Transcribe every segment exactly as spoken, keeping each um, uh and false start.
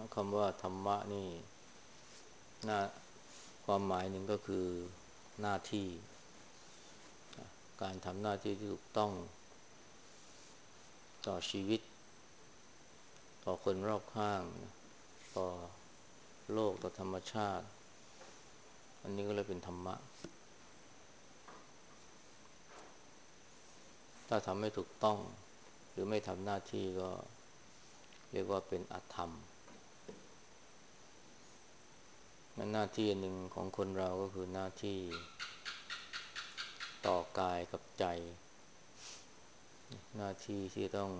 คำว่าธรรมะนี่หน้าความหมายหนึ่งก็คือหน้าที่การทำหน้าที่ที่ถูกต้องต่อชีวิตต่อคนรอบข้างต่อโลกต่อธรรมชาติอันนี้ก็เลยเป็นธรรมะถ้าทำไม่ถูกต้องหรือไม่ทำหน้าที่ก็เรียกว่าเป็นอธรรมหน้าที่หนึ่งของคนเราก็คือหน้าที่ต่อกายกับใจหน้าที่ที่ต้อง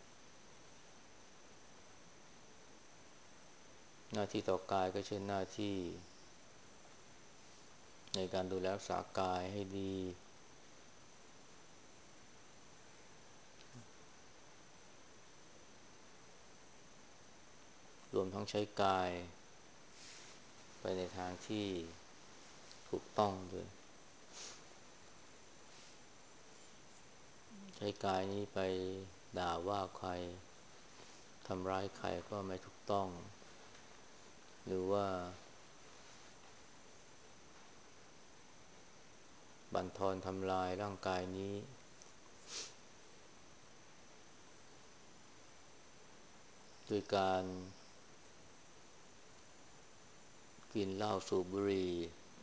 หน้าที่ต่อกายก็เช่นหน้าที่ในการดูแลรักษากายให้ดีรวมทั้งใช้กายไปในทางที่ถูกต้องด้วยใช้กายนี้ไปด่าว่าใครทำร้ายใครก็ไม่ถูกต้องหรือว่าบั่นทอนทำลายร่างกายนี้ด้วยการกินเหล้าสูบบุหรี่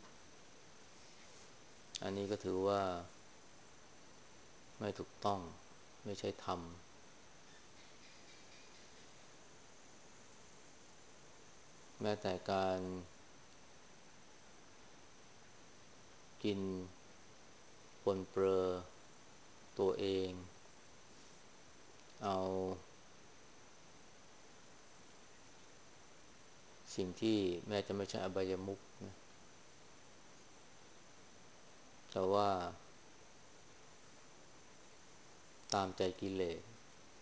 อันนี้ก็ถือว่าไม่ถูกต้องไม่ใช่ธรรมแม้แต่การกินปนเปื้อตัวเองเอาสิ่งที่แม้จะไม่ใช่อบายมุขนะแต่ว่าตามใจกิเลส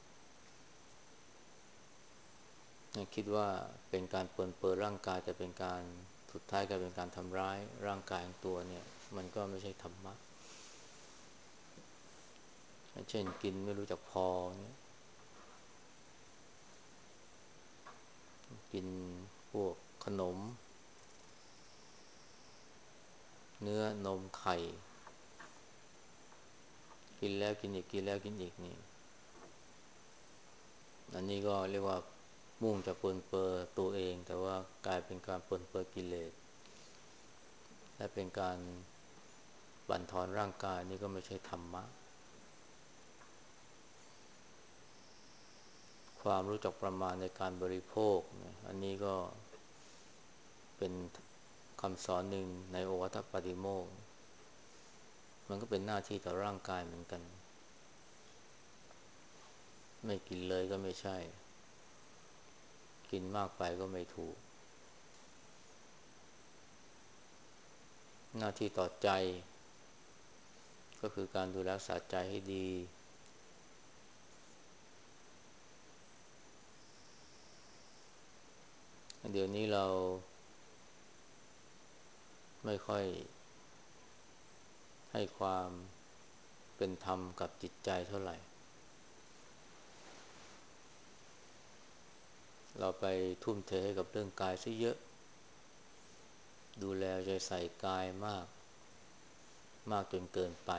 คิดว่าเป็นการปรนเปื้อนร่างกายแต่เป็นการสุดท้ายกลายเป็นการทำร้ายร่างกายของตัวเนี่ยมันก็ไม่ใช่ธรรมะเช่นกินไม่รู้จักพอเนี่ยกินพวกขนมเนื้อนมไข่กินแล้วกินอีกกินแล้วกินอีกนี่อันนี้ก็เรียกว่ามุ่งจะปรนเปื้อตัวเองแต่ว่ากลายเป็นการปรนเปื้อกิเลสและเป็นการบั่นทอนร่างกายนี่ก็ไม่ใช่ธรรมะความรู้จักประมาณในการบริโภคนะอันนี้ก็เป็นคำสอนหนึ่งในโอวาทปาติโมกข์มันก็เป็นหน้าที่ต่อร่างกายเหมือนกันไม่กินเลยก็ไม่ใช่กินมากไปก็ไม่ถูกหน้าที่ต่อใจก็คือการดูแลรักษาใจให้ดีเดี๋ยวนี้เราไม่ค่อยให้ความเป็นธรรมกับจิตใจเท่าไหร่เราไปทุ่มเทให้กับเรื่องกายซะเยอะดูแลใจใส่กายมากมากจนเกินไป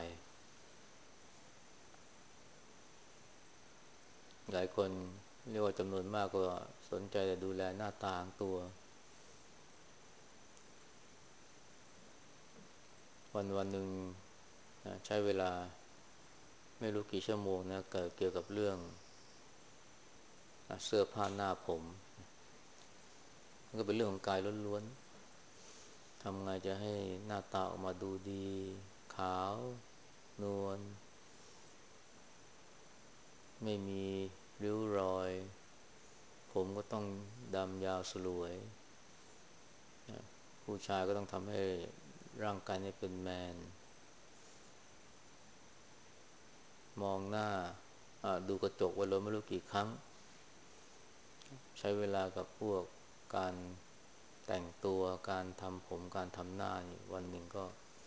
หลายคนเรียกว่าจำนวนมากก็สนใจแต่ดูแลหน้าตาของตัววันวันหนึ่งนะใช้เวลาไม่รู้กี่ชั่วโมงนะเกิดเกี่ยวกับเรื่องเสื้อผ้าหน้าผมมันก็เป็นเรื่องของกายล้วนๆทำไงจะให้หน้าตาออกมาดูดีขาวนวลไม่มีริ้วรอยผมก็ต้องดำยาวสลวยนะผู้ชายก็ต้องทำให้ร่างกายนี้เป็นแมนมองหน้าดูกระจกวันละไม่รู้กี่ครั้งใช้เวลากับพวกการแต่งตัวการทำผมการทำหน้านี่วันหนึ่งก็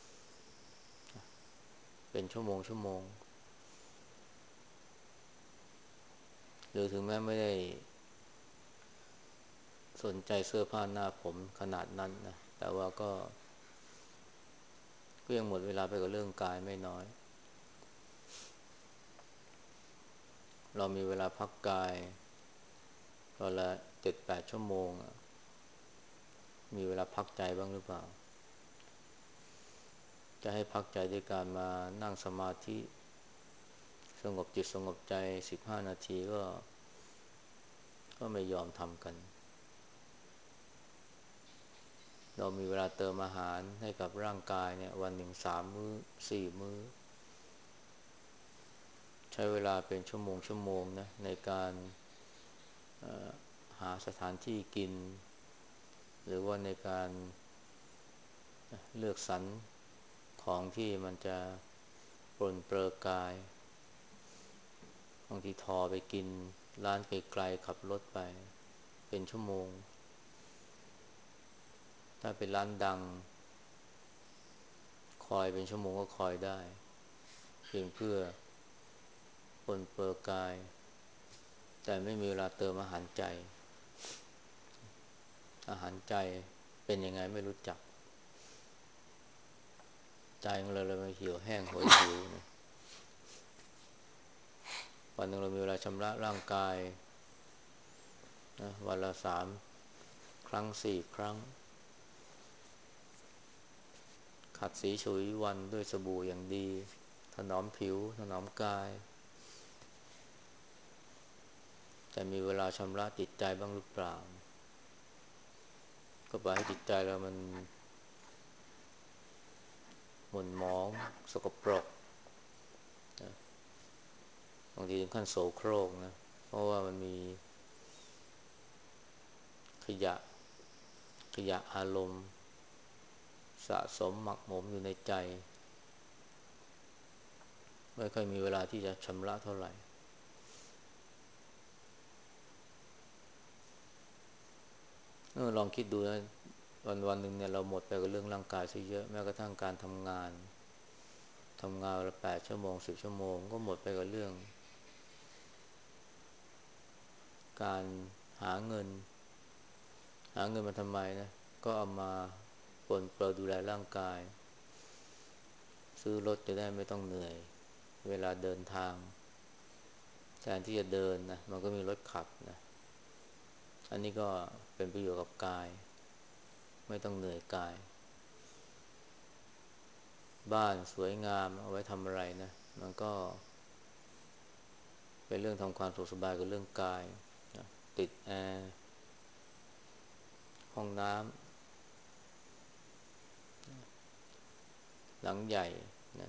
เป็นชั่วโมงชั่วโมงหรือถึงแม้ไม่ได้สนใจเสื้อผ้าหน้าผมขนาดนั้นนะแต่ว่าก็ก็ยังหมดเวลาไปกับเรื่องกายไม่น้อยเรามีเวลาพักกายวันละเจ็ดแปดชั่วโมงมีเวลาพักใจบ้างหรือเปล่าจะให้พักใจด้วยการมานั่งสมาธิสงบจิตสงบใจสิบห้านาทีก็ก็ไม่ยอมทำกันเรามีเวลาเติมอาหารให้กับร่างกายเนี่ยวันหนึ่งสามมื้อสี่มื้อใช้เวลาเป็นชั่วโมงชั่วโมงนะในการหาสถานที่กินหรือว่าในการเลือกสรรของที่มันจะปรนเปรอกายบางทีทอไปกินร้านไกลๆขับรถไปเป็นชั่วโมงถ้าเป็นร้านดังคอยเป็นชั่วโมงก็คอยได้เพียงเพื่อปรนเปรอกายแต่ไม่มีเวลาเติมอาหารใจอาหารใจเป็นยังไงไม่รู้จักใจของเราเลยมาเหี่ยวแห้งโหยหิวนะวันหนึ่งเรามีเวลาชำระร่างกายนะวันละสามครั้งสี่ครั้งขัดสีฉลุยวันด้วยสบู่อย่างดีถนอมผิวถนอมกายแต่มีเวลาชำระจิตใจบ้างหรือเปล่าก็ปล่อยให้จิตใจเรามันหม่นหมองสกปรกนะบางทีถึงขั้นโสโครกนะเพราะว่ามันมีขยะขยะอารมณ์สะสมหมักหมมอยู่ในใจไม่ค่อยมีเวลาที่จะชำระเท่าไหร่เออลองคิดดูนะวันวันหนึ่งเนี่ยเราหมดไปกับเรื่องร่างกายซะเยอะแม้กระทั่งการทำงานทำงานวันละแปดชั่วโมงสิบชั่วโมงก็หมดไปกับเรื่องการหาเงินหาเงินมาทำไมนะก็เอามาปรนเปื้อดูแลร่างกายซื้อรถจะได้ไม่ต้องเหนื่อยเวลาเดินทางแทนที่จะเดินนะมันก็มีรถขับนะอันนี้ก็เป็นประโยชน์กับกายไม่ต้องเหนื่อยกายบ้านสวยงามเอาไว้ทำอะไรนะมันก็เป็นเรื่องทำความสุขสบายกับเรื่องกายนะติดแอร์ห้องน้ำหลังใหญ่นะ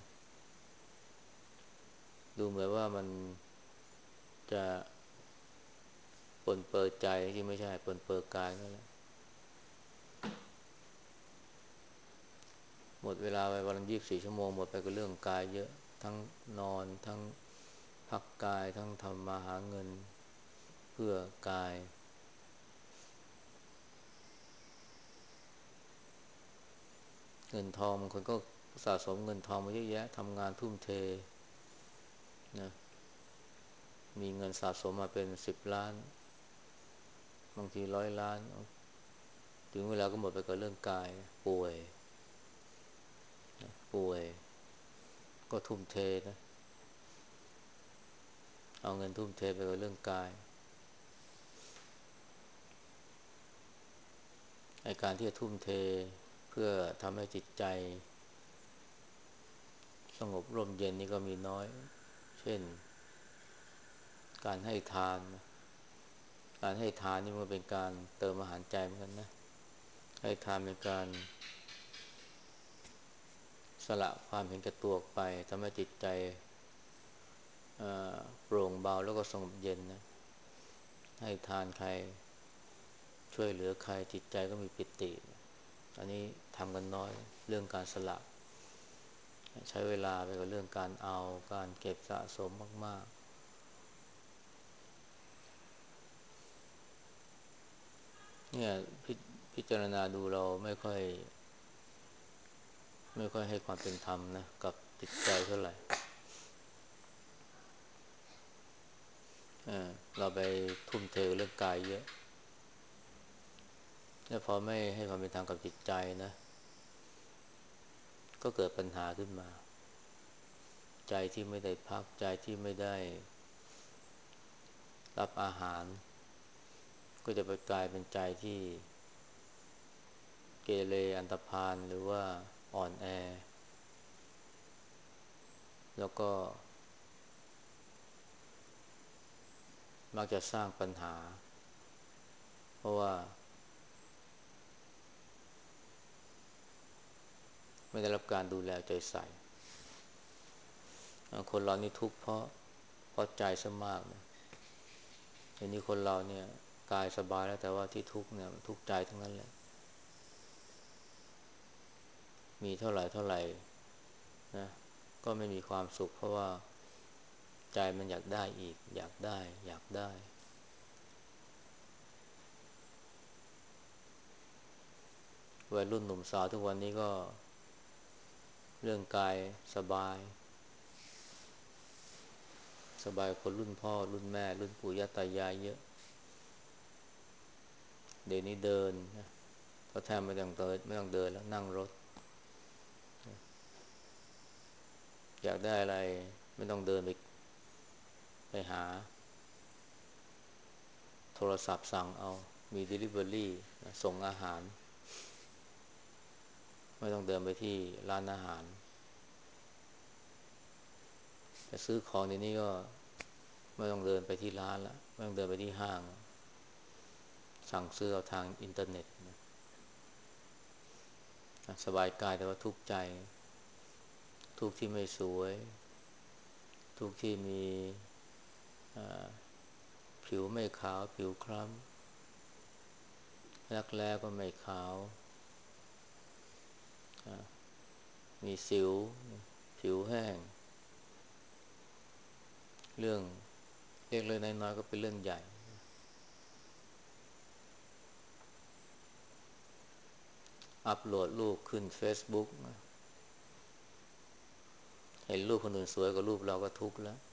ดูเหมือนว่ามันจะปรนเปื้อใจที่ไม่ใช่ปรนเปื้อกายนั่นแหละหมดเวลาไปวันละยี่สิบสี่ชั่วโมงหมดไปกับเรื่องกายเยอะทั้งนอนทั้งพักกายทั้งทำมาหาเงินเพื่อกายเงินทองบางคนก็สะสมเงินทองมาเยอะแยะทำงานทุ่มเทนะมีเงินสะสมมาเป็นสิบล้านบางทีร้อยล้านถึงเวลาก็หมดไปกับเรื่องกายป่วยป่วยก็ทุ่มเทนะเอาเงินทุ่มเทไปกับเรื่องกายไอ้การที่จะทุ่มเทเพื่อทำให้จิตใจสงบร่มเย็นนี่ก็มีน้อยเช่นการให้ทานนะการให้ทานนี่มันเป็นการเติมอาหารใจเหมือนกันนะให้ทานเป็นการสละความเห็นแก่ตัวออกไปทำให้จิตใจโปร่งเบาแล้วก็สงบเย็นนะให้ทานใครช่วยเหลือใครจิตใจก็มีปิติอันนี้ทำกันน้อยเรื่องการสละใช้เวลาไปกับเรื่องการเอาการเก็บสะสมมากๆเนี่ยพพิจารณาดูเราไม่ค่อยไม่ค่อยให้ความเป็นธรรมนะกับจิตใจเท่าไหร่เออเราไปทุ่มเทเรื่องกายเยอะแล้วพอไม่ให้ความเป็นธรรมกับจิตใจนะก็เกิดปัญหาขึ้นมาใจที่ไม่ได้พักใจที่ไม่ได้รับอาหารก็จะไปกลายเป็นใจที่เกเรอันธพาลหรือว่าอ่อนแอแล้วก็มักจะสร้างปัญหาเพราะว่าไม่ได้รับการดูแลใจใส่คนเรานี่ทุกข์เพราะเพราะใจซะมากนะทีนี้คนเราเนี่ยกายสบายแล้วแต่ว่าที่ทุกข์เนี่ยทุกข์ใจทั้งนั้นแหละมีเท่าไหร่เท่าไหร่นะก็ไม่มีความสุขเพราะว่าใจมันอยากได้อีกอยากได้อยากได้วัยรุ่นหนุ่มสาวทุกวันนี้ก็เรื่องกายสบายสบายคนรุ่นพ่อรุ่นแม่รุ่นปู่ย่าตายายเยอะเดี๋ยวนี้เดินนะก็แทบไม่ต้องเดินไม่ต้องเดินแล้วนั่งรถอยากได้อะไรไม่ต้องเดินไปไปหาโทรศัพท์สั่งเอามี delivery ส่งอาหารไม่ต้องเดินไปที่ร้านอาหารจะซื้อของในนี้ก็ไม่ต้องเดินไปที่ร้านละไม่ต้องเดินไปที่ห้างสั่งซื้อเอาทางอินเทอร์เน็ตนะสบายกายแต่ว่าทุกข์ใจทุกข์ที่ไม่สวยทุกข์ที่มีผิวไม่ขาวผิวคล้ำรักแร้ก็ไม่ขาวมีสิวผิวแห้งเรื่องเล็กๆน้อยๆก็เป็นเรื่องใหญ่อัปโหลดรูปขึ้น Facebook เห็นรูปคนอื่นสวยกว่ารูปเราก็ทุกข์แล้ว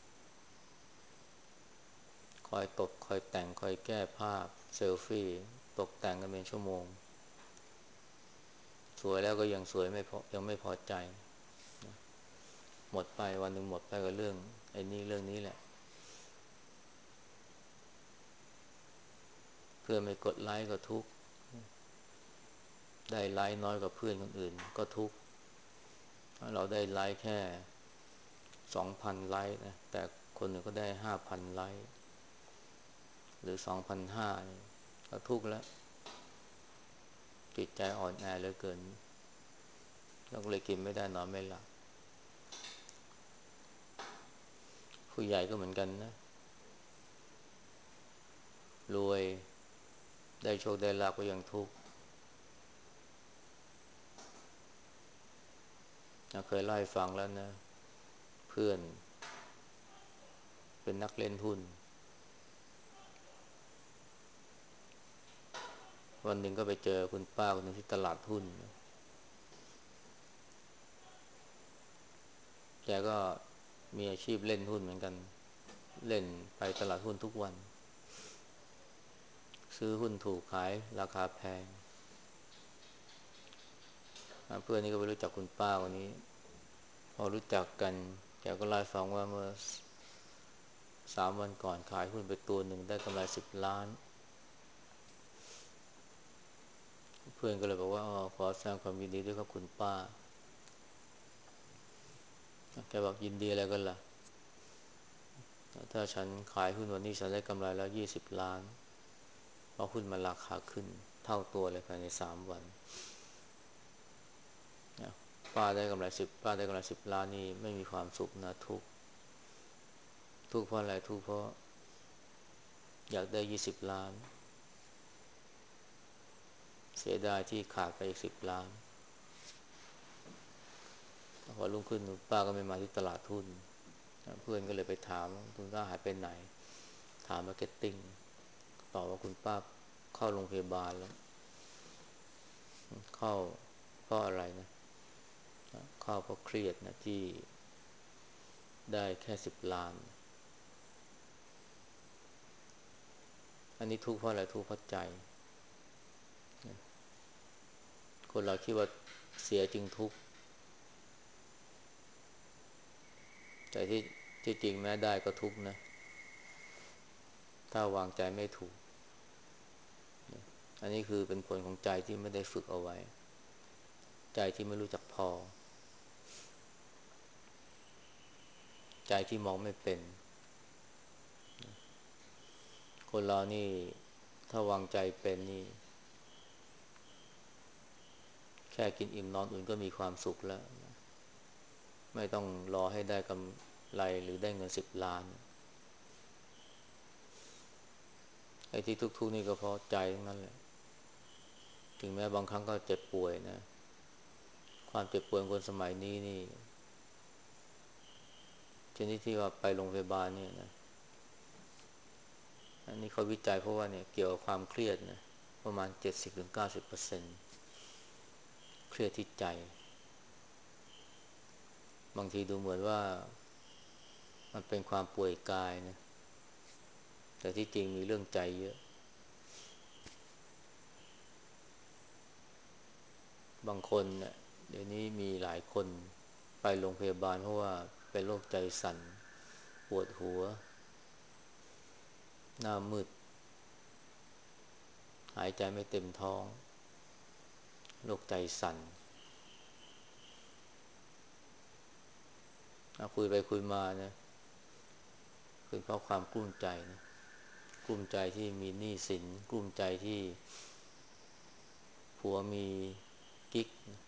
คอยตกคอยแต่งคอยแก้ภาพเซลฟี่ตกแต่งกันเป็นชั่วโมงสวยแล้วก็ยังสวยไม่พอยังไม่พอใจหมดไปวันหนึ่งหมดไปกับเรื่องไอ้นี่เรื่องนี้แหละเพื่อนไม่กดไลค์ก็ทุกข์ได้ไลค์น้อยกว่าเพื่อนคนอื่นก็ทุกข์เราได้ไลค์แค่สองพันไลค์นะแต่คนอื่นก็ได้ห้าพันไลค์หรือสองพันห้าก็ทุกข์แล้วจิตใจอ่อนแอเหลือเกินเราก็เลยกินไม่ได้นอนไม่หลับผู้ใหญ่ก็เหมือนกันนะรวยได้โชคได้ลาภก็ยังทุกข์เคยเล่าให้ฟังแล้วนะเพื่อนเป็นนักเล่นหุ้นวันหนึ่งก็ไปเจอคุณป้าคนหนึ่งที่ตลาดหุ้นแกก็มีอาชีพเล่นหุ้นเหมือนกันเล่นไปตลาดหุ้นทุกวันซื้อหุ้นถูกขายราคาแพงเพื่อนนี่ก็ไปรู้จักคุณป้าคนนี้พอรู้จักกันแกก็เล่าให้ฟังว่าเมื่อสามวันก่อนขายหุ้นไปตัวหนึ่งได้กำไรสิบล้านเพื่อนก็เลยบอกว่าอ๋อขอแสดงความยินดีด้วยครับคุณป้าแกบอกยินดีอะไรกันล่ะถ้าฉันขายหุ้นวันนี้ฉันได้กำไรแล้วยี่สิบล้านเพราะหุ้นมันราคาขึ้นเท่าตัวเลยภายในสามวันป้าได้กำไรสิบป้าได้กำไรสิบล้านนี่ไม่มีความสุขนะทุกทุกเพราะอะไรทุกเพราะอยากได้ยี่สิบล้านเสียดายที่ขาดไปอีกสิบล้านพอรุ่งขึ้นป้าก็ไม่มาที่ตลาดทุนเพื่อนก็เลยไปถามคุณป้าหายไปไหนถามมาร์เก็ตติ้งตอบว่าคุณป้าเข้าโรงพยาบาลแล้วเข้าเพราะอะไรนะเข้าเพราะเครียดนะที่ได้แค่สิบล้านอันนี้ทุกข์เพราะอะไรทุกข์เพราะใจคนเราคิดว่าเสียจึงทุกข์แต่ที่ที่จริงแม้ได้ก็ทุกข์นะถ้าวางใจไม่ถูกอันนี้คือเป็นผลของใจที่ไม่ได้ฝึกเอาไว้ใจที่ไม่รู้จักพอใจที่มองไม่เป็นคนเรานี่ถ้าวางใจเป็นนี่แค่กินอิ่มนอนอุ่นก็มีความสุขแล้วไม่ต้องรอให้ได้กำไรหรือได้เงินสิบล้านไอ้ที่ทุกๆนี่ก็เพราะใจทั้งนั้นแหละถึงแม้บางครั้งก็เจ็บป่วยนะความเจ็บป่วยของคนสมัยนี้นี่ชนิดที่ว่าไปโรงพยาบาลเนี่ยนะอันนี้เขาวิจัยเพราะว่าเนี่ยเกี่ยวกับความเครียดนะประมาณ เจ็ดสิบถึงเก้าสิบเปอร์เซ็นต์ เครียดที่ใจบางทีดูเหมือนว่ามันเป็นความป่วยกายนะแต่ที่จริงมีเรื่องใจเยอะบางคนเนี่ยเดี๋ยวนี้มีหลายคนไปโรงพยาบาลเพราะว่าเป็นโรคใจสั่นปวดหัวหน้ามืดหายใจไม่เต็มท้องโรคใจสั่นคุยไปคุยมาเนี่ยเป็นเพราะความกลุ้มใจนะกลุ้มใจที่มีหนี้สินกลุ้มใจที่ผัวมีกิ๊ก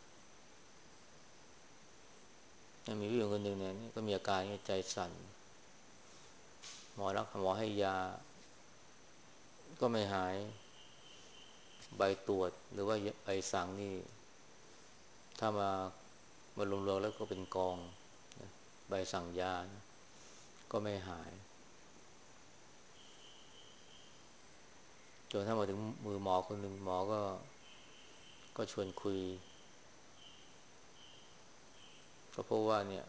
มีผู้หญิงคนหนึ่งเนี่ยก็มีอาการใจสั่นหมอรักหมอให้ยาก็ไม่หายใบตรวจหรือว่าใบสั่งนี่ถ้ามามารวมๆแล้วก็เป็นกองใบสั่งยานะก็ไม่หายจนถ้ามาถึงมือหมอคนหนึ่งหมอก็ก็ชวนคุยก็เพราะว่าเนี่ย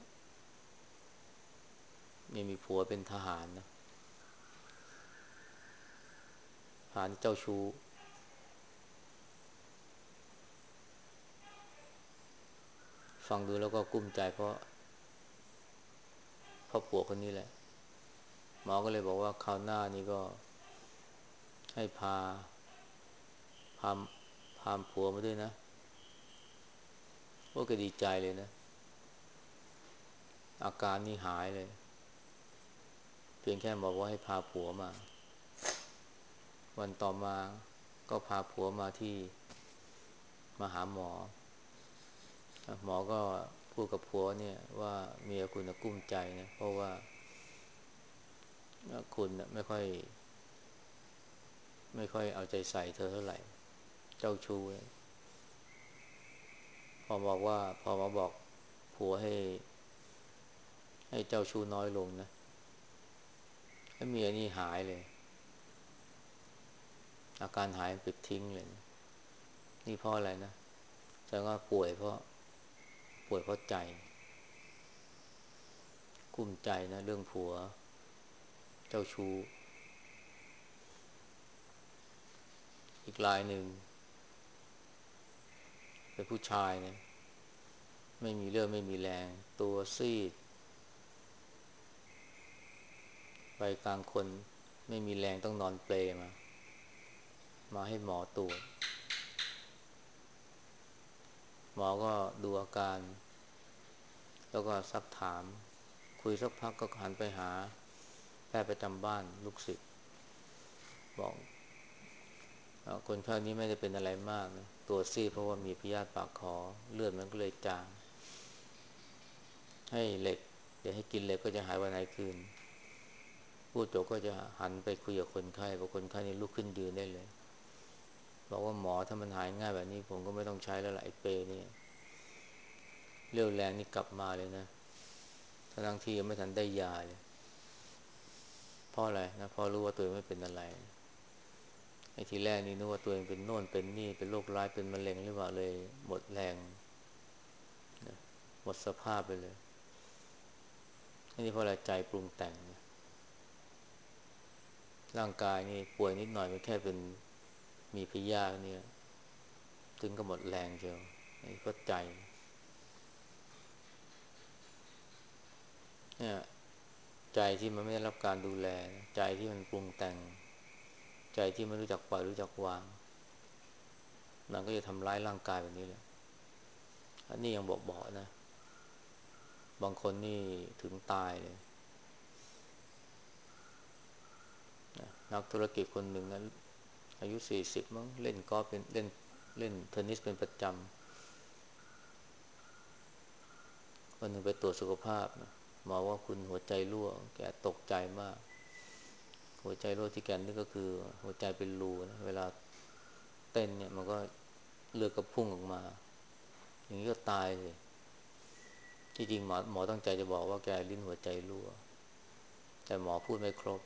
นี่มีผัวเป็นทหารนะทหารเจ้าชู้ฟังดูแล้วก็กุ้มใจเพราะเพราะผัวคนนี้แหละหมอก็เลยบอกว่าคราวหน้านี้ก็ให้พาพาพาผัวมาด้วยนะโอ้ก็ดีใจเลยนะอาการนี่หายเลยเพียงแค่บอกว่าให้พาผัวมาวันต่อมาก็พาผัวมาที่มาหาหมอหมอก็พูดกับผัวเนี่ยว่าเมียคุณกุ้มใจนะเพราะว่าคุณไม่ค่อยไม่ค่อยเอาใจใส่เธอเท่าไหร่เจ้าชู้พอบอกว่าพอมาบอกผัวให้ให้เจ้าชู้น้อยลงนะไอ้เมียนี่หายเลยอาการหายปิดทิ้งเลยนะนี่เพราะอะไรนะแสดงว่าป่วยเพราะป่วยเพราะใจกุ้มใจนะเรื่องผัวเจ้าชู้อีกรายหนึ่งเป็นผู้ชายเนี่ยไม่มีเรื่องไม่มีแรงตัวซีดไปกลางคนไม่มีแรงต้องนอนเปลมามาให้หมอตรวจหมอก็ดูอาการแล้วก็ซักถามคุยสักพักก็หันไปหาแพทย์ประจำบ้านลูกศิษย์บอกคนไข้นี้ไม่ได้เป็นอะไรมากนะตัวซีดเพราะว่ามีพยาธิปากคอเลือดมันก็เลยจางให้เหล็กเดี๋ยวให้กินเหล็กก็จะหายวันไหนคืนผู้จบก็จะหันไปคุยกับคนไข้บอกคนไข้นี่ลุกขึ้นยืนได้เลยบอกว่าหมอถ้ามันหายง่ายแบบนี้ผมก็ไม่ต้องใช้แล้วล่ะไอ้เปรนี่เรี่ยวแรงนี่กลับมาเลยนะทั้งที่ยังไม่ทันได้ยาเลยเพราะอะไรนะเพราะรู้ว่าตัวเองไม่เป็นอะไรไอ้ทีแรกนี่นึกว่าตัวเองเป็นโน่นเป็นนี่เป็นโรคร้ายเป็นมะเร็งหรือเปล่าเลยหมดแรงนะหมดสภาพไปเลยอันนี้เพราะอะไรใจปรุงแต่งนะร่างกายนี่ป่วยนิดหน่อยมันแค่เป็นมีพยาธิเนี่ยถึงก็หมดแรงเชียวนี่ก็ใจเนี่ยใจที่มันไม่ได้รับการดูแลใจที่มันปรุงแต่งใจที่ไม่รู้จักปล่อยรู้จักวางมันก็จะทำร้ายร่างกายแบบนี้เลยอันนี้ยังบอกบอกนะบางคนนี่ถึงตายเลยนะนักธุรกิจคนหนึ่งนะอายุสี่สิบมั้งเล่นกอล์ฟเป็นเล่นเล่นเทนนิสเป็นประจำวันหนึ่งไปตรวจสุขภาพนะหมอว่าคุณหัวใจรั่วแกตกใจมากหัวใจรั่วที่แกนี่ก็คือหัวใจเป็นรูนะเวลาเต้นเนี่ยมันก็เลือดก็พุ่งออกมาอย่างนี้ก็ตายเลยที่จริงหมอหมอตั้งใจจะบอกว่าแกลิ้นหัวใจรั่วแต่หมอพูดไม่ครบ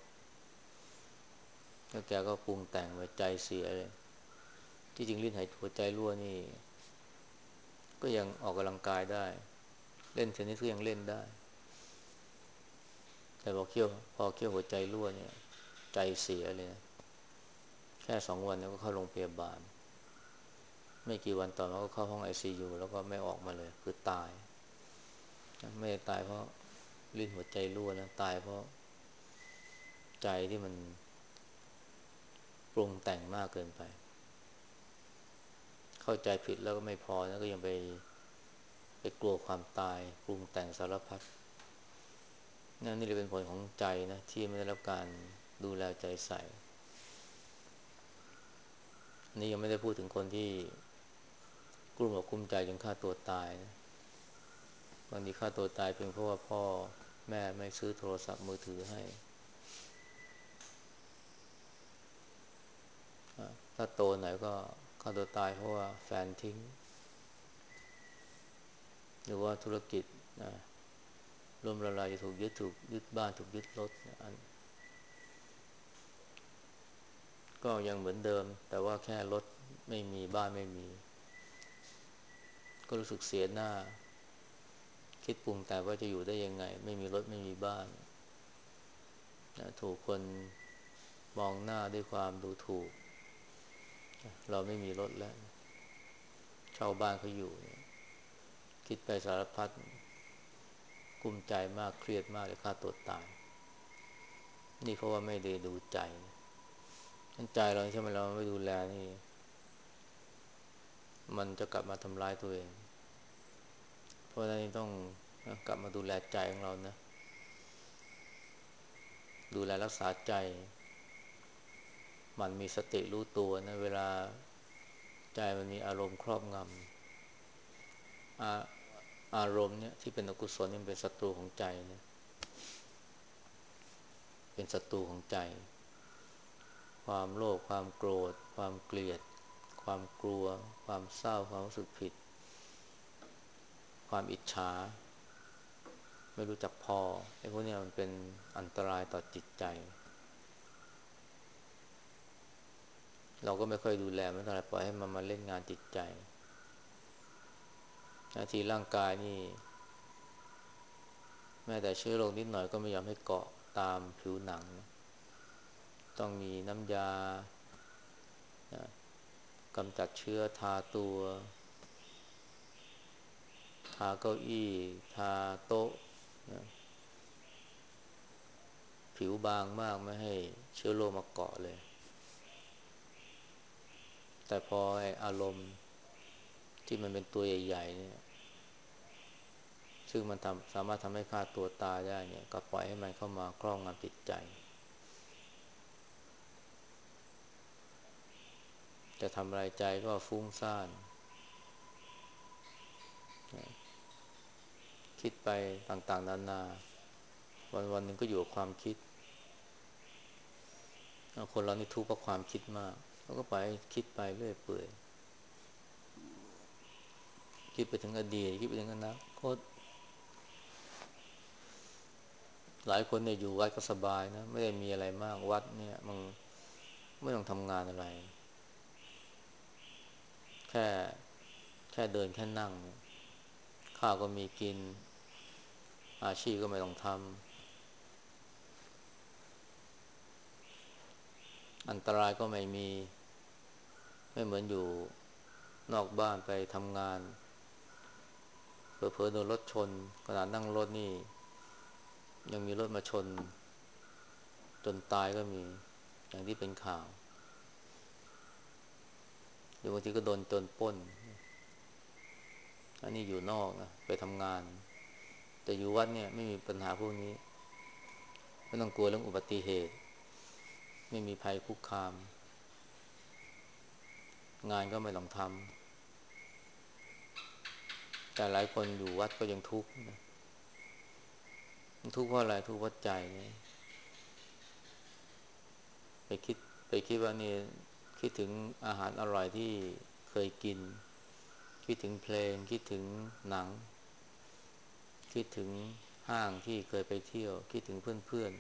แล้วแกก็ปรุงแต่งไว้ใจเสียเลยที่จริงลิ้นหายหัวใจรั่วนี่ก็ยังออกกำลังกายได้เล่นเทนนิสก็ยังเล่นได้แต่พอเคี่ยวพอเคี่ยวหัวใจรั่วเนี่ยใจเสียเลยนะแค่สองวันแล้วก็เข้าโรงพยาบาลไม่กี่วันต่อมาก็เข้าห้องไอซียูแล้วก็ไม่ออกมาเลยคือตายไม่ได้ตายเพราะลิ้นหัวใจรั่วนะตายเพราะใจที่มันปรุงแต่งมากเกินไปเข้าใจผิดแล้วก็ไม่พอนะก็ยังไปไปกลัวความตายปรุงแต่งสารพัดนั่นนี่เลยเป็นผลของใจนะที่ไม่ได้รับการดูแลใจใส่นี่ยังไม่ได้พูดถึงคนที่กลุ้มอกกลุ้มใจจนฆ่าตัวตายนะบางทีฆ่าตัวตายเพียงเพราะว่าพ่อแม่ไม่ซื้อโทรศัพท์มือถือให้ถ้าโตหน่อยก็ฆ่าตัวตายเพราะว่าแฟนทิ้งหรือว่าธุรกิจนะล่มละลายจะถูกยึดถูกยึดบ้านถูกยึดรถอันก็ยังเหมือนเดิมแต่ว่าแค่รถไม่มีบ้านไม่มีก็รู้สึกเสียหน้าคิดปรุงแต่ว่าจะอยู่ได้ยังไงไม่มีรถไม่มีบ้านนะถูกคนมองหน้าด้วยความดูถูกเราไม่มีรถแล้วเช่าบ้านเขาอยู่คิดไปสารพัดกุ้มใจมากเครียดมากเลยฆ่าตัวตายนี่เพราะว่าไม่ได้ดูใจใจเราใช่ไหมเราไม่ดูแลนี่มันจะกลับมาทำร้ายตัวเองเพราะฉะนั้นต้องกลับมาดูแลใจของเรานะดูแลรักษาใจมันมีสติรู้ตัวนะเวลาใจมันมีอารมณ์ครอบงำอาอารมณ์เนี่ยที่เป็นอกุศลนี่เป็นศัตรูของใจนะเป็นศัตรูของใจความโลภความโกรธความเกลียดความกลัวความเศร้าความรู้สึกผิดความอิจฉาไม่รู้จักพอไอ้พวกนี้มันเป็นอันตรายต่อจิตใจเราก็ไม่ค่อยดูแลมันเท่าไหร่ปล่อยให้มันมาเล่นงานจิตใจหน้าที่ร่างกายนี่แม้แต่เชื้อโรคนิดหน่อยก็ไม่ยอมให้เกาะตามผิวหนังต้องมีน้ำยากำจัดเชื้อทาตัวทาเก้าอี้ทาโต๊ะนะผิวบางมากไม่ให้เชื้อโรคมาเกาะเลยแต่พอไอ้อารมณ์ที่มันเป็นตัวใหญ่ๆเนี่ยซึ่งมันทำสามารถทำให้ฆ่าตัวตายได้เนี่ยก็ปล่อยให้มันเข้ามาครอบงำจิตใจจะทำอะไรใจก็ฟุ้งซ่านคิดไปต่างๆนานาวันๆหนึ่งก็อยู่กับความคิดคนเรานี่ทุกข์เพราะความคิดมากแล้วก็ไปคิดไปเรื่อยเปื่อยคิดไปถึงอดีตคิดไปถึงอนาคตหลายคนเนี่ยอยู่วัดก็สบายนะไม่ได้มีอะไรมากวัดเนี่ยมันไม่ต้องทำงานอะไรแค่แค่เดินแค่นั่งข้าวก็มีกินอาชีพก็ไม่ต้องทำอันตรายก็ไม่มีไม่เหมือนอยู่นอกบ้านไปทำงานเผลอๆโดนรถชนขณะนั่งรถนี่ยังมีรถมาชนจนตายก็มีอย่างที่เป็นข่าวหรือบางทีก็โดนโจรปล้นอันนี้อยู่นอกนะไปทำงานแต่อยู่วัดเนี่ยไม่มีปัญหาพวกนี้ไม่ต้องกลัวเรื่องอุบัติเหตุไม่มีภัยคุกคามงานก็ไม่ต้องทำแต่หลายคนอยู่วัดก็ยังทุกข์นะทุกข์เพราะอะไรทุกข์เพราะใจเนี่ยไปคิดไปคิดว่านี่คิดถึงอาหารอร่อยที่เคยกินคิดถึงเพลงคิดถึงหนังคิดถึงห้างที่เคยไปเที่ยวคิดถึงเพื่อน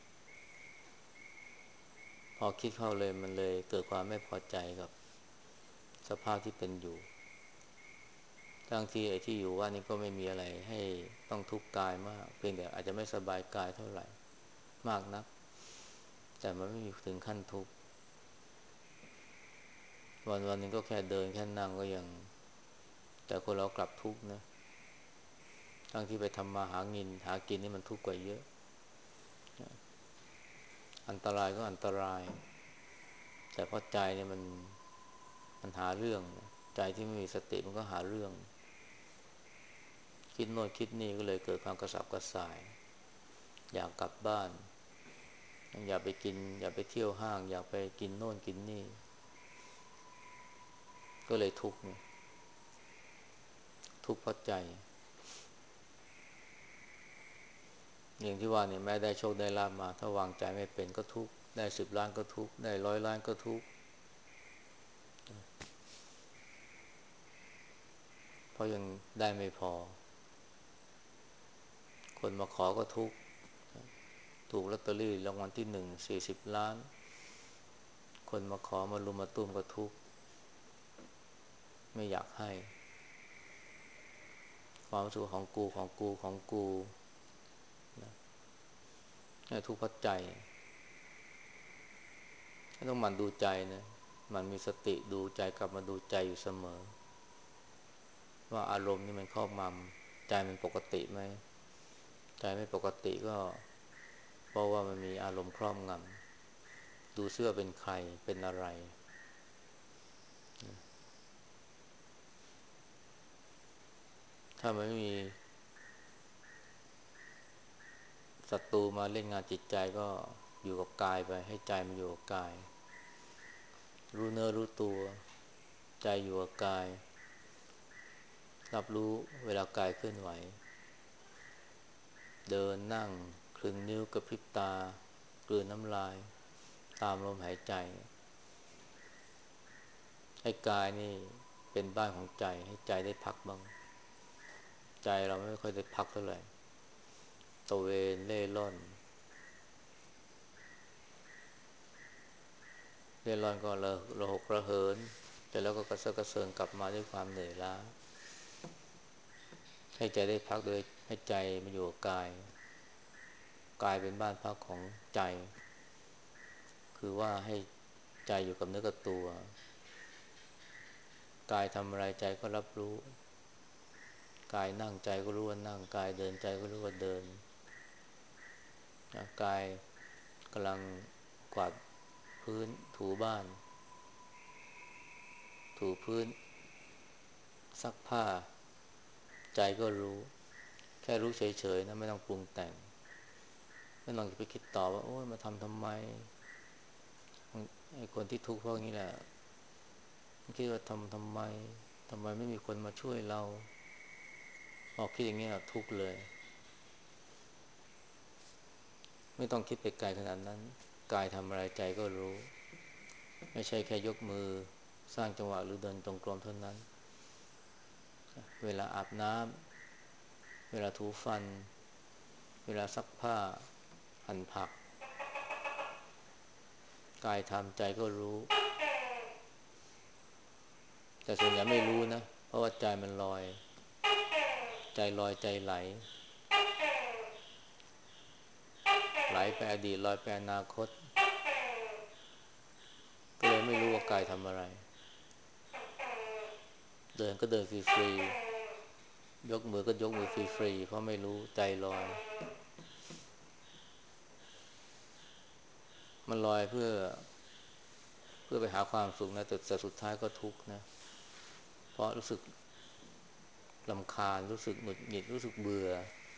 ๆพอคิดเข้าเลยมันเลยเกิดความไม่พอใจกับสภาพที่เป็นอยู่ทั้งที่ไอ้ที่อยู่ว่านี่ก็ไม่มีอะไรให้ต้องทุกข์กายมากเพียงแต่อาจจะไม่สบายกายเท่าไหร่มากนักแต่มันไม่มีถึงขั้นทุกข์วันวันหนึ่งก็แค่เดินแค่นั่งก็ยังแต่คนเรากลับทุกข์นะทั้งที่ไปทำมาหาเงินหากินนี่มันทุกข์กว่าเยอะอันตรายก็อันตรายแต่เพราะใจเนี่ยมันมันหาเรื่องใจที่ไม่มีสติมันก็หาเรื่องคิดโน่นคิดนี่ก็เลยเกิดความกระสับกระส่ายอยากกลับบ้านอยากไปกินอยากไปเที่ยวห้างอยากไปกินโน่นกินนี่ก็เลยทุกข์เนี่ยทุกข์เพราะใจอย่างที่ว่าเนี่ยแม้ได้โชคได้ลาภมาถ้าวางใจไม่เป็นก็ทุกข์ได้สิบล้านก็ทุกข์ได้ร้อยล้านก็ทุกข์เพราะยังได้ไม่พอคนมาขอก็ทุกข์ถูกลอตเตอรี่รางวัลที่หนึ่งสี่สิบล้านคนมาขอมารุมมาตุ้มก็ทุกข์ไม่อยากให้ความรู้สึกของกูของกูของกูนะให้ทุกข์เพราะใจต้องหมั่นดูใจนะมันมีสติดูใจกลับมาดูใจอยู่เสมอว่าอารมณ์นี่มันครอบงำใจมันปกติไหมใจไม่ปกติก็เพราะว่ามันมีอารมณ์ครอบงำดูเสื้อเป็นใครเป็นอะไรถ้ามันไม่มีศัตรูมาเล่นงานจิตใจก็อยู่กับกายไปให้ใจมันอยู่กับกายรู้เนื้อรู้ตัวใจอยู่กับกายรับรู้เวลากายเคลื่อนไหวเดินนั่งคลึงนิ้วกระพริบตากลืนน้ำลายตามลมหายใจให้กายนี่เป็นบ้านของใจให้ใจได้พักบ้างใจเราไม่ค่อยได้พักเท่าไหร่ตะเวนเล่ร่อนเล่ร่อนก็ระระหกระเหินแต่แล้วก็กระเซาะกระเซิงกลับมาด้วยความเหนื่อยล้าให้ใจได้พักโดยให้ใจมาอยู่กับกายกายเป็นบ้านพักของใจคือว่าให้ใจอยู่กับเนื้อกับตัวกายทำอะไรใจก็รับรู้กายนั่งใจก็รู้ว่านั่งกายเดินใจก็รู้ว่าเดินกายกำลังกวาดพื้นถูบ้านถูพื้นซักผ้าใจก็รู้แค่รู้เฉยๆนะไม่ต้องปรุงแต่งไม่ต้องไปคิดต่อว่าโอ้ยมาทำทำไมไอ้คนที่ทุกข์เพราะงี้แหละคิดว่าทำทำไมทำไมไม่มีคนมาช่วยเราพอคิดอย่างนี้ทุกข์เลยไม่ต้องคิดไปไกลขนาดนั้นกายทำอะไรใจก็รู้ไม่ใช่แค่ยกมือสร้างจังหวะหรือเดินจงกรมเท่านั้นเวลาอาบน้ำเวลาถูฟันเวลาซักผ้าหั่นผักกายทำใจก็รู้แต่ส่วนใหญ่ไม่รู้นะเพราะว่าใจมันลอยใจลอยใจไหลไหลไปอดีตลอยไปอนาคตก็เลยไม่รู้ว่ากายทำอะไรเดินก็เดินฟรีๆยกมือก็ยกมือฟรีๆเพราะไม่รู้ใจลอยมันลอยเพื่อเพื่อไปหาความสุขนะแต่แต่สุดท้ายก็ทุกข์นะเพราะรู้สึกรำคาญรู้สึกหงุดหงิดรู้สึกเบื่อ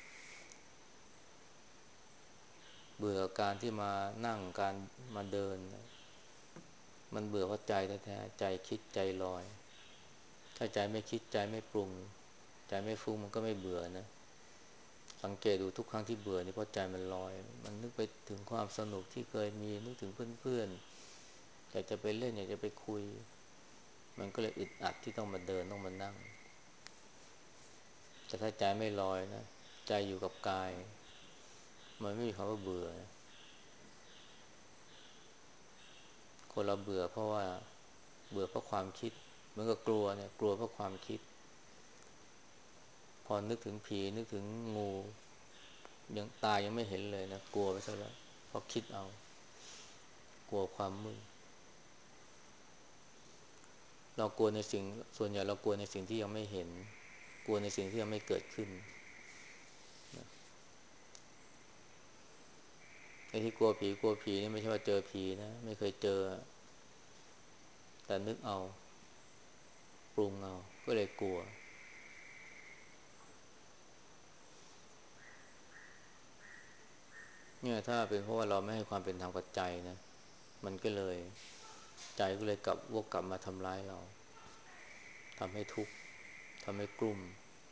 เบื่อการที่มานั่งการมาเดินมันเบื่อเพราะใจแท้ๆใจคิดใจลอยถ้าใจไม่คิดใจไม่ปรุงใจไม่ฟุ้งมันก็ไม่เบื่อนะสังเกตดูทุกครั้งที่เบื่อนี่เพราะใจมันลอยมันนึกไปถึงความสนุกที่เคยมีนึกถึงเพื่อนๆอยากจะไปเล่นอยากจะไปคุยมันก็เลยอึดอัดที่ต้องมาเดินต้องมานั่งแต่ถ้าใจไม่ลอยนะใจอยู่กับกายมันไม่มีคำว่าเบื่อนะคนเราเบื่อเพราะว่าเบื่อเพราะความคิดเหมือนกับกลัวเนี่ยกลัวเพราะความคิดพอนึกถึงผีนึกถึงงูยังตายยังไม่เห็นเลยนะกลัวไปซะแล้วเพราะคิดเอากลัวความมืดเรากลัวในสิ่งส่วนใหญ่เรากลัวในสิ่งที่ยังไม่เห็นกลัวในสิ่งที่ยังไม่เกิดขึ้นไอ้ที่กลัวผีกลัวผีนี่ไม่ใช่ว่าเจอผีนะไม่เคยเจอแต่นึกเอาปรุงเอาก็เลยกลัวเนี่ยถ้าเป็นเพราะว่าเราไม่ให้ความเป็นธรรมกับใจนะมันก็เลยใจก็เลยกลับวกกลับมาทำร้ายเราทำให้ทุกข์ทำให้กลุ้ม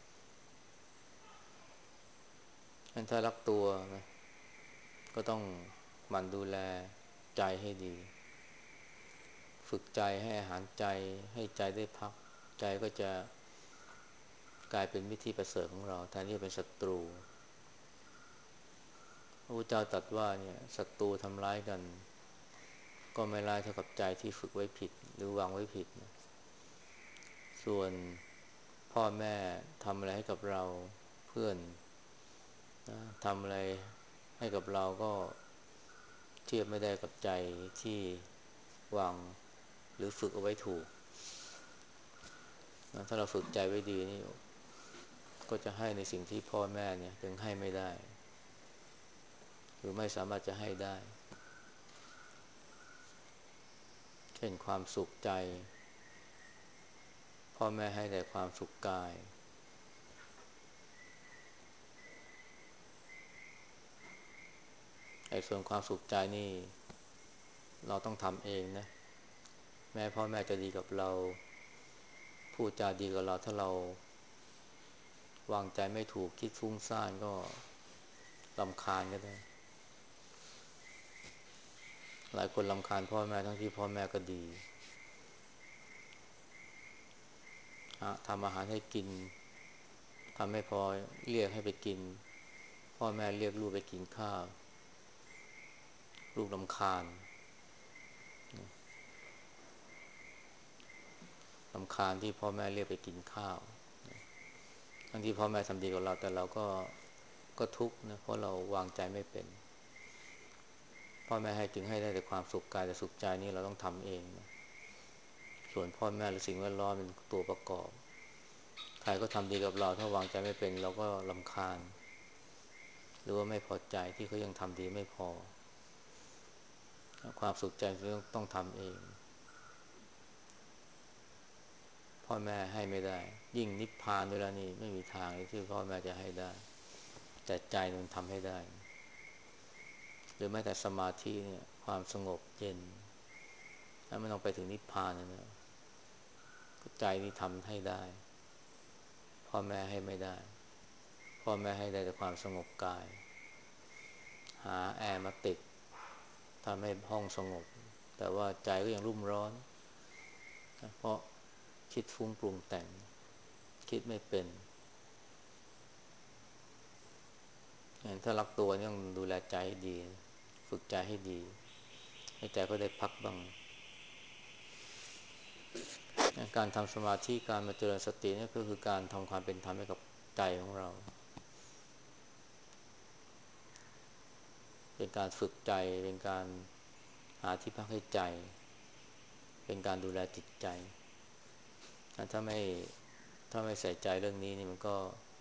งั้นถ้ารักตัวนะก็ต้องหมั่นดูแลใจให้ดีฝึกใจให้อาหารใจให้ใจได้พักใจก็จะกลายเป็นมิตรที่ประเสริฐของเราแทนที่จะเป็นศัตรูพระพุทธเจ้าตรัสว่าเนี่ยศัตรูทำร้ายกันก็ไม่ร้ายเท่ากับใจที่ฝึกไว้ผิดหรือวางไว้ผิดนะส่วนพ่อแม่ทำอะไรให้กับเราเพื่อนนะทำอะไรให้กับเราก็เทียบไม่ได้กับใจที่วางหรือฝึกเอาไว้ถูกนะถ้าเราฝึกใจไว้ดีนี่ก็จะให้ในสิ่งที่พ่อแม่เนี่ยถึงให้ไม่ได้หรือไม่สามารถจะให้ได้เช่นความสุขใจพ่อแม่ให้แต่ความสุขกายไอ้ส่วนความสุขใจนี่เราต้องทำเองนะแม้พ่อแม่จะดีกับเราพูดจาดีกับเราถ้าเราวางใจไม่ถูกคิดฟุ้งซ่านก็รำคาญก็ได้หลายคนรำคาญพ่อแม่ทั้งที่พ่อแม่ก็ดีทำอาหารให้กินทำไม่พอเรียกให้ไปกินพ่อแม่เรียกลูกไปกินข้าวลูกรำคาญรำคาญที่พ่อแม่เรียกไปกินข้าวทั้งที่พ่อแม่ทำดีกับเราแต่เราก็ก็ทุกข์นะเพราะเราวางใจไม่เป็นพ่อแม่ให้จึงให้ได้แต่ความสุขกายแต่สุขใจนี่เราต้องทำเองนะส่วนพ่อแม่หรือสิ่งแวดล้อมเป็นตัวประกอบใครก็ทำดีกับเราถ้าวางใจไม่เป็นเราก็รำคาญหรือว่าไม่พอใจที่เขายังทำดีไม่พอความสุขใจต้องต้องทำเองพ่อแม่ให้ไม่ได้ยิ่งนิพพานด้วยแล้วนี่ไม่มีทางที่พ่อแม่จะให้ได้แต่ใจมันทำให้ได้หรือแม้แต่สมาธิเนี่ยความสงบเย็นถ้าไม่ต้องไปถึงนิพพานนะใจนี่ทำให้ได้พ่อแม่ให้ไม่ได้พ่อแม่ให้ได้แต่ความสงบกายหาแอร์มาติดทำให้ห้องสงบแต่ว่าใจก็ยังรุ่มร้อนเพราะคิดฟุ้งปรุงแต่งคิดไม่เป็นถ้ารักตัวนี่ต้องดูแลใจให้ดีฝึกใจให้ดีให้ใจก็ได้พักบ้างการทำสมาธิการมาเจริญสตินี่ก็คือการทำความเป็นธรรมให้กับใจของเราเป็นการฝึกใจเป็นการหาที่พักให้ใจเป็นการดูแลจิตใจถ้าไม่ถ้าไม่ใส่ใจเรื่องนี้นี่มันก็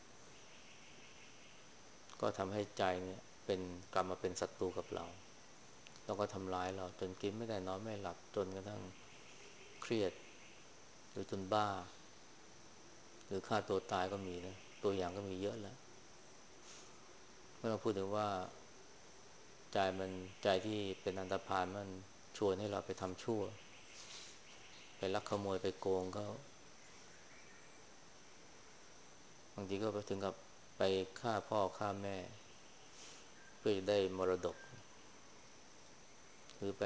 ก็ทำให้ใจเนี่ยเป็นกลับมาเป็นศัตรูกับเราแล้วก็ทำร้ายเราจนกินไม่ได้นอนไม่หลับจนกระทั่งเครียดหรือจนบ้าหรือฆ่าตัวตายก็มีนะตัวอย่างก็มีเยอะแล้วไม่ต้องพูดถึงว่าใจมันใจที่เป็นอันธพาลมันชวนให้เราไปทำชั่วไปลักขโมยไปโกงเขาบางทีก็ไปถึงกับไปฆ่าพ่อฆ่าแม่เพื่อจะได้มรดกหรือไป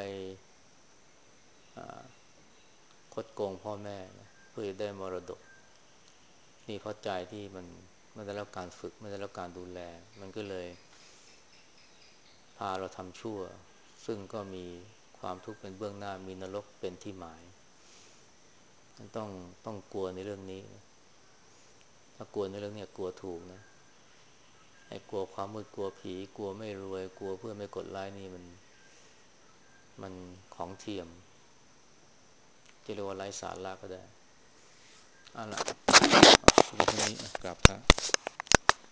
คดโกงพ่อแม่นะเพื่อจะได้มรดกนี่เพราะใจที่มันไม่ได้รับการฝึกไม่ได้รับการดูแลมันก็เลยพาเราทำชั่วซึ่งก็มีความทุกข์เป็นเบื้องหน้ามีนรกเป็นที่หมายต้องต้องกลัวในเรื่องนี้ถ้ากลัวในเรื่องนี้กลัวถูกนะไอ้กลัวความมืดกลัวผีกลัวไม่รวยกลัวเพื่อนไม่กดไลค์นี่มันมันของเทียมจะเรียกว่าไร้สาระก็ได้เอาล่ะพูดเท่านี้กลับครับ